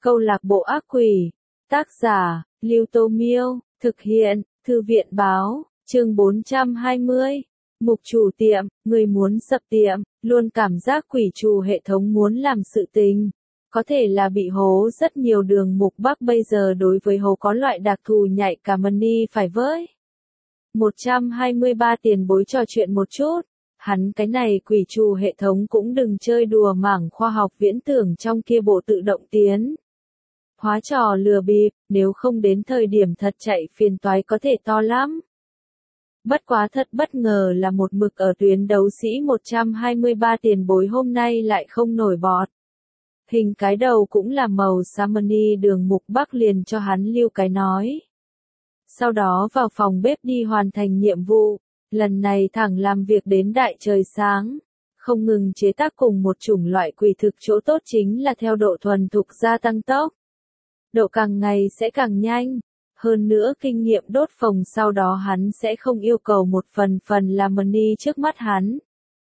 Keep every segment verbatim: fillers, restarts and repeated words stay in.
Câu lạc bộ ác quỷ. Tác giả, Lưu Tô Miêu. Thực hiện, Thư viện báo. Chương bốn trăm hai mươi. Mục chủ tiệm, người muốn sập tiệm, luôn cảm giác quỷ trù hệ thống muốn làm sự tình. Có thể là bị hố rất nhiều đường Mục Bắc bây giờ đối với hố có loại đặc thù nhạy cả money phải với. một trăm hai mươi ba tiền bối trò chuyện một chút. Hắn cái này quỷ trù hệ thống cũng đừng chơi đùa mảng khoa học viễn tưởng trong kia bộ tự động tiến. Hóa trò lừa bịp, nếu không đến thời điểm thật chạy phiền toái có thể to lắm. Bất quá thật bất ngờ là một mực ở tuyến đấu sĩ một trăm hai mươi ba tiền bối hôm nay lại không nổi bọt. Hình cái đầu cũng là màu xám money đường Mục Bắc liền cho hắn lưu cái nói. Sau đó vào phòng bếp đi hoàn thành nhiệm vụ, lần này thẳng làm việc đến đại trời sáng. Không ngừng chế tác cùng một chủng loại quỷ thực chỗ tốt chính là theo độ thuần thục gia tăng tốc. Độ càng ngày sẽ càng nhanh. Hơn nữa kinh nghiệm đốt phồng sau đó hắn sẽ không yêu cầu một phần phần làm money trước mắt hắn.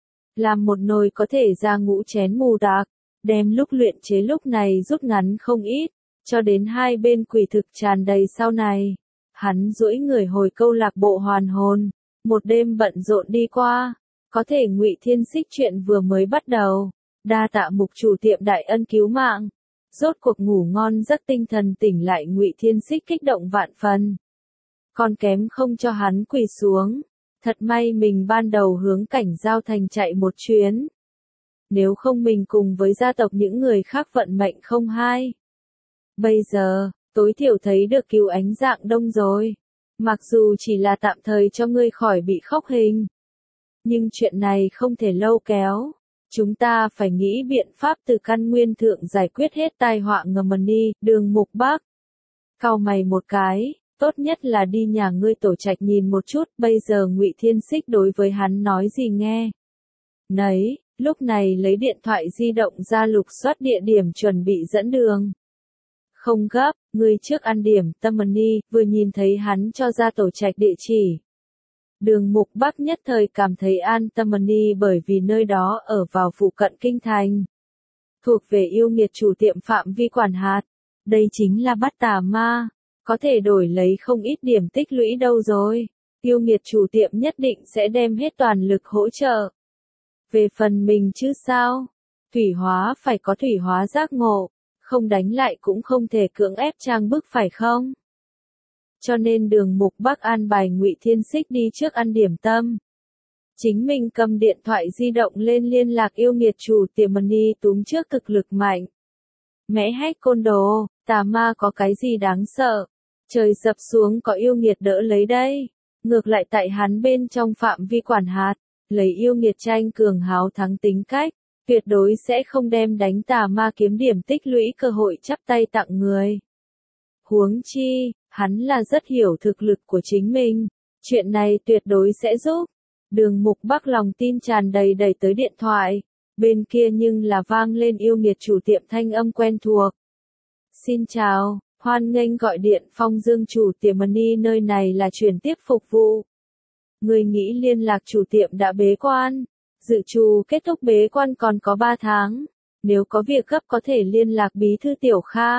Làm một nồi có thể ra ngũ chén mù đặc, đem lúc luyện chế lúc này rút ngắn không ít, cho đến hai bên quỷ thực tràn đầy sau này. Hắn duỗi người hồi câu lạc bộ hoàn hồn, một đêm bận rộn đi qua, có thể Ngụy Thiên Xích chuyện vừa mới bắt đầu, đa tạ Mục chủ tiệm đại ân cứu mạng. Rốt cuộc ngủ ngon giấc tinh thần tỉnh lại Ngụy Thiên Xích kích động vạn phần. Còn kém không cho hắn quỳ xuống, thật may mình ban đầu hướng Cảnh Giao Thành chạy một chuyến. Nếu không mình cùng với gia tộc những người khác vận mệnh không hai. Bây giờ, tối thiểu thấy được cứu ánh dạng đông rồi. Mặc dù chỉ là tạm thời cho ngươi khỏi bị khóc hình. Nhưng chuyện này không thể lâu kéo. Chúng ta phải nghĩ biện pháp từ căn nguyên thượng giải quyết hết tai họa ngầm money, đường Mục Bắc. Cau mày một cái, tốt nhất là đi nhà ngươi tổ trạch nhìn một chút, bây giờ Ngụy Thiên Xích đối với hắn nói gì nghe. Nấy, lúc này lấy điện thoại di động ra lục soát địa điểm chuẩn bị dẫn đường. Không gấp, ngươi trước ăn điểm tâm money, vừa nhìn thấy hắn cho ra tổ trạch địa chỉ. Đường Mục Bắc nhất thời cảm thấy an tâm money bởi vì nơi đó ở vào phụ cận kinh thành. Thuộc về yêu nghiệt chủ tiệm phạm vi quản hạt. Đây chính là bắt tà ma. Có thể đổi lấy không ít điểm tích lũy đâu rồi. Yêu nghiệt chủ tiệm nhất định sẽ đem hết toàn lực hỗ trợ. Về phần mình chứ sao? Thủy hóa phải có thủy hóa giác ngộ. Không đánh lại cũng không thể cưỡng ép trang bức phải không? Cho nên đường Mục Bắc an bài Ngụy Thiên Xích đi trước ăn điểm tâm. Chính mình cầm điện thoại di động lên liên lạc yêu nghiệt chủ tiệm money túm trước thực lực mạnh. Mẽ hách côn đồ, tà ma có cái gì đáng sợ? Trời sập xuống có yêu nghiệt đỡ lấy đây. Ngược lại tại hắn bên trong phạm vi quản hạt, lấy yêu nghiệt tranh cường háo thắng tính cách, tuyệt đối sẽ không đem đánh tà ma kiếm điểm tích lũy cơ hội chắp tay tặng người. Huống chi, hắn là rất hiểu thực lực của chính mình, chuyện này tuyệt đối sẽ giúp. Đường Mục Bắc lòng tin tràn đầy đẩy tới điện thoại, bên kia nhưng là vang lên yêu nghiệt chủ tiệm thanh âm quen thuộc. Xin chào, hoan nghênh gọi điện Phong Dương chủ tiệm money, nơi này là chuyển tiếp phục vụ. Người nghĩ liên lạc chủ tiệm đã bế quan, dự trù kết thúc bế quan còn có ba tháng, nếu có việc gấp có thể liên lạc bí thư Tiểu Kha.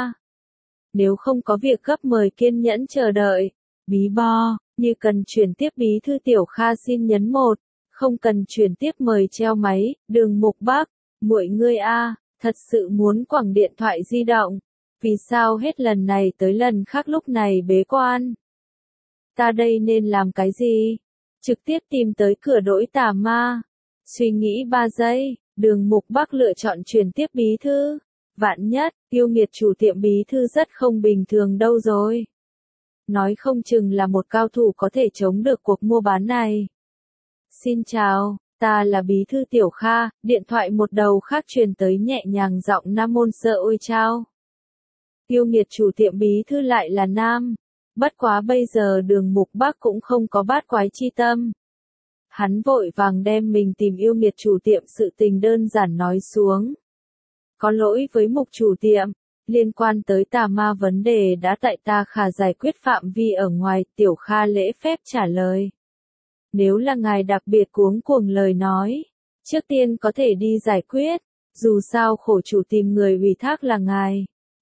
Nếu không có việc gấp mời kiên nhẫn chờ đợi. Bí bo, như cần chuyển tiếp bí thư Tiểu Kha xin nhấn một, không cần chuyển tiếp mời treo máy. Đường Mục Bắc, muội ngươi a, thật sự muốn quẳng điện thoại di động. Vì sao hết lần này tới lần khác lúc này bế quan? Ta đây nên làm cái gì? Trực tiếp tìm tới cửa đỗi tà ma. Suy nghĩ ba giây, đường Mục Bắc lựa chọn chuyển tiếp bí thư. Vạn nhất, yêu nghiệt chủ tiệm bí thư rất không bình thường đâu rồi. Nói không chừng là một cao thủ có thể chống được cuộc mua bán này. Xin chào, ta là bí thư Tiểu Kha, điện thoại một đầu khác truyền tới nhẹ nhàng giọng nam môn sơ ôi chao. Yêu nghiệt chủ tiệm bí thư lại là nam. Bất quá bây giờ đường Mục Bắc cũng không có bát quái chi tâm. Hắn vội vàng đem mình tìm yêu nghiệt chủ tiệm sự tình đơn giản nói xuống. Có lỗi với Mục chủ tiệm, liên quan tới tà ma vấn đề đã tại ta khả giải quyết phạm vi ở ngoài. Tiểu Kha lễ phép trả lời. Nếu là ngài đặc biệt cuống cuồng lời nói, trước tiên có thể đi giải quyết, dù sao khổ chủ tìm người ủy thác là ngài,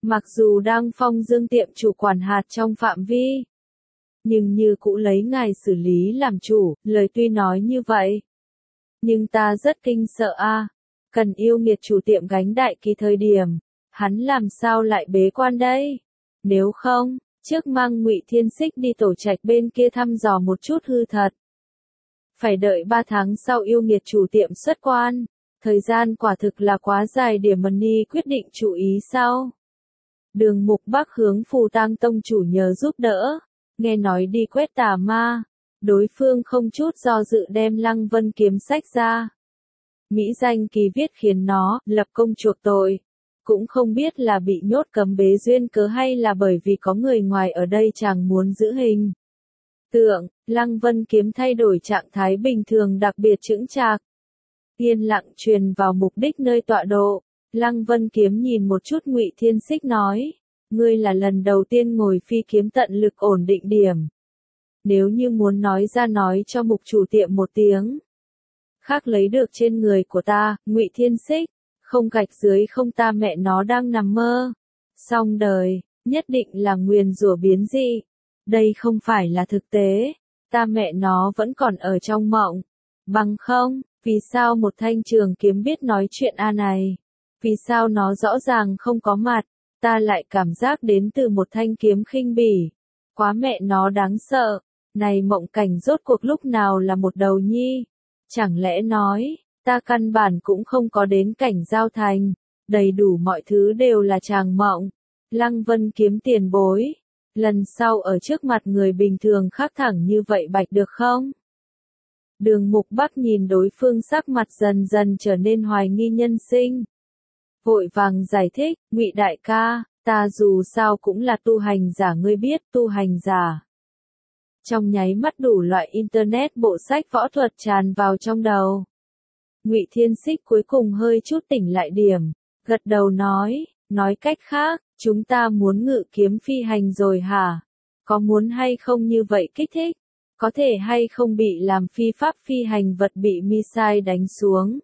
Mặc dù đang phong dương tiệm chủ quản hạt trong phạm vi, nhưng như cũ lấy ngài xử lý làm chủ, lời tuy nói như vậy. Nhưng ta rất kinh sợ a, cần yêu nghiệt chủ tiệm gánh đại kỳ thời điểm, hắn làm sao lại bế quan đây? Nếu không, trước mang Ngụy Thiên Xích đi tổ trạch bên kia thăm dò một chút hư thật. Phải đợi ba tháng sau yêu nghiệt chủ tiệm xuất quan, thời gian quả thực là quá dài để Mani quyết định chú ý sau. Đường Mục Bắc hướng Phù Tang Tông chủ nhờ giúp đỡ, nghe nói đi quét tà ma, đối phương không chút do dự đem Lăng Vân kiếm sách ra. Mỹ danh kỳ viết khiến nó lập công chuộc tội, cũng không biết là bị nhốt cấm bế duyên cớ hay là bởi vì có người ngoài ở đây chàng muốn giữ hình tượng. Lăng Vân kiếm thay đổi trạng thái bình thường đặc biệt chững chạc, yên lặng truyền vào mục đích nơi tọa độ. Lăng Vân kiếm nhìn một chút Ngụy Thiên Xích nói, ngươi là lần đầu tiên ngồi phi kiếm tận lực ổn định điểm. Nếu như muốn nói ra nói cho mục chủ tiệm một tiếng. Khác lấy được trên người của ta, Ngụy Thiên Xích, không gạch dưới không ta mẹ nó đang nằm mơ. Xong đời, nhất định là nguyền rủa biến dị. Đây không phải là thực tế, ta mẹ nó vẫn còn ở trong mộng. Bằng không, vì sao một thanh trường kiếm biết nói chuyện a này? Vì sao nó rõ ràng không có mặt, ta lại cảm giác đến từ một thanh kiếm khinh bỉ. Quá mẹ nó đáng sợ, này mộng cảnh rốt cuộc lúc nào là một đầu nhi? Chẳng lẽ nói, ta căn bản cũng không có đến cảnh giao thành, đầy đủ mọi thứ đều là tràng mộng. Lăng Vân kiếm tiền bối, lần sau ở trước mặt người bình thường khác thẳng như vậy bạch được không? Đường Mục Bắc nhìn đối phương sắc mặt dần dần trở nên hoài nghi nhân sinh. Vội vàng giải thích, Ngụy đại ca, ta dù sao cũng là tu hành giả, ngươi biết tu hành giả. Trong nháy mắt đủ loại internet bộ sách võ thuật tràn vào trong đầu. Ngụy Thiên Xích cuối cùng hơi chút tỉnh lại điểm, gật đầu nói, nói cách khác, chúng ta muốn ngự kiếm phi hành rồi hả? Có muốn hay không như vậy kích thích? Có thể hay không bị làm phi pháp phi hành vật bị missile đánh xuống?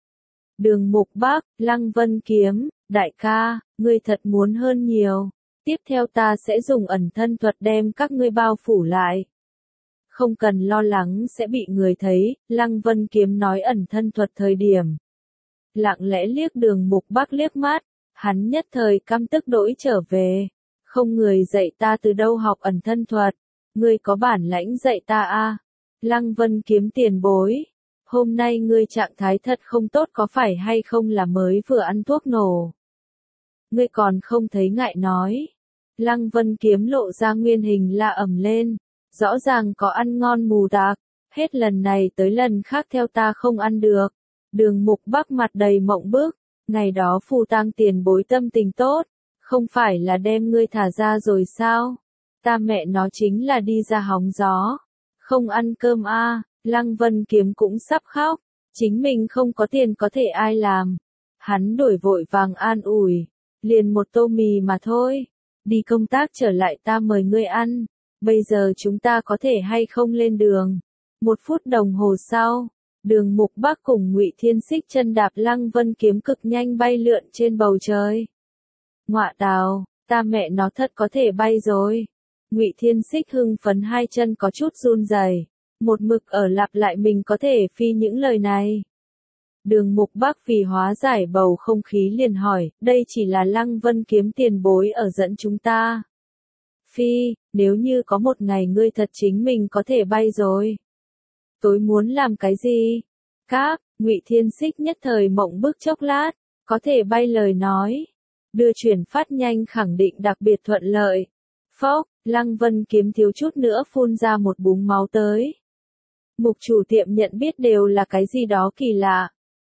Đường Mục Bắc, Lăng Vân kiếm, đại ca, ngươi thật muốn hơn nhiều. Tiếp theo ta sẽ dùng ẩn thân thuật đem các ngươi bao phủ lại. Không cần lo lắng sẽ bị người thấy, Lăng Vân kiếm nói ẩn thân thuật thời điểm. Lặng lẽ liếc Đường Mục Bắc liếc mắt, hắn nhất thời căm tức đổi trở về. Không người dạy ta từ đâu học ẩn thân thuật, ngươi có bản lãnh dạy ta a? Lăng Vân kiếm tiền bối, hôm nay ngươi trạng thái thật không tốt có phải hay không là mới vừa ăn thuốc nổ? Ngươi còn không thấy ngại nói. Lăng Vân kiếm lộ ra nguyên hình la ầm lên, rõ ràng có ăn ngon mù tạc, hết lần này tới lần khác theo ta không ăn được. Đường Mục Bắc mặt đầy mộng bức, ngày đó Phù Tang tiền bối tâm tình tốt, không phải là đem ngươi thả ra rồi sao? Ta mẹ nó chính là đi ra hóng gió, không ăn cơm a. Lăng Vân kiếm cũng sắp khóc, chính mình không có tiền có thể ai làm. Hắn đổi vội vàng an ủi, liền một tô mì mà thôi, đi công tác trở lại ta mời ngươi ăn, bây giờ chúng ta có thể hay không lên đường? Một phút đồng hồ sau, Đường Mục Bắc cùng Ngụy Thiên Xích chân đạp Lăng Vân kiếm cực nhanh bay lượn trên bầu trời. Ngọa tào, ta mẹ nó thật có thể bay rồi. Ngụy Thiên Xích hưng phấn hai chân có chút run rẩy, một mực ở lặp lại mình có thể phi những lời này. Đường Mục Bắc vì hóa giải bầu không khí liền hỏi, đây chỉ là Lăng Vân kiếm tiền bối ở dẫn chúng ta. Phi, nếu như có một ngày ngươi thật chính mình có thể bay rồi. Tối muốn làm cái gì? Các, Ngụy Thiên Xích nhất thời mộng bức chốc lát, có thể bay lời nói. Đưa chuyển phát nhanh khẳng định đặc biệt thuận lợi. Phốc, Lăng Vân kiếm thiếu chút nữa phun ra một búng máu tới. Mục chủ tiệm nhận biết đều là cái gì đó kỳ lạ.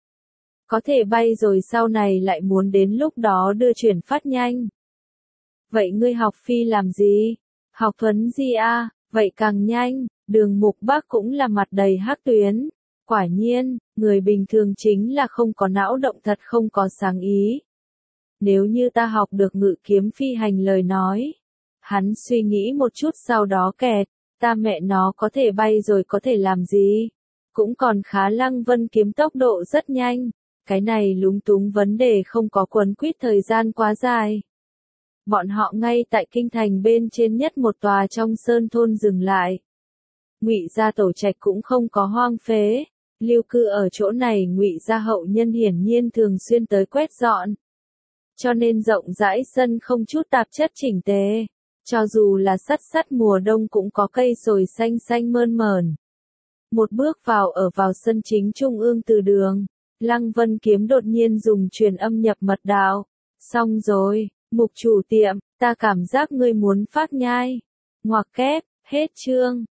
Có thể bay rồi sau này lại muốn đến lúc đó đưa chuyển phát nhanh. Vậy ngươi học phi làm gì? Học thuấn gì a? Vậy càng nhanh. Đường Mục Bắc cũng là mặt đầy hắc tuyến. Quả nhiên, người bình thường chính là không có não động thật không có sáng ý. Nếu như ta học được ngự kiếm phi hành lời nói. Hắn suy nghĩ một chút sau đó kẹt, ta mẹ nó có thể bay rồi có thể làm gì? Cũng còn khá. Lăng Vân kiếm tốc độ rất nhanh. Cái này lúng túng vấn đề không có quấn quýt thời gian quá dài. Bọn họ ngay tại kinh thành bên trên nhất một tòa trong sơn thôn dừng lại. Ngụy gia tổ trạch cũng không có hoang phế, lưu cư ở chỗ này Ngụy gia hậu nhân hiển nhiên thường xuyên tới quét dọn. Cho nên rộng rãi sân không chút tạp chất chỉnh tề, cho dù là sắt sắt mùa đông cũng có cây sồi xanh xanh mơn mởn. Một bước vào ở vào sân chính trung ương từ đường, Lăng Vân Kiếm đột nhiên dùng truyền âm nhập mật đạo. Xong rồi, mục chủ tiệm, ta cảm giác ngươi muốn phát nhai. Ngoặc kép, hết chương.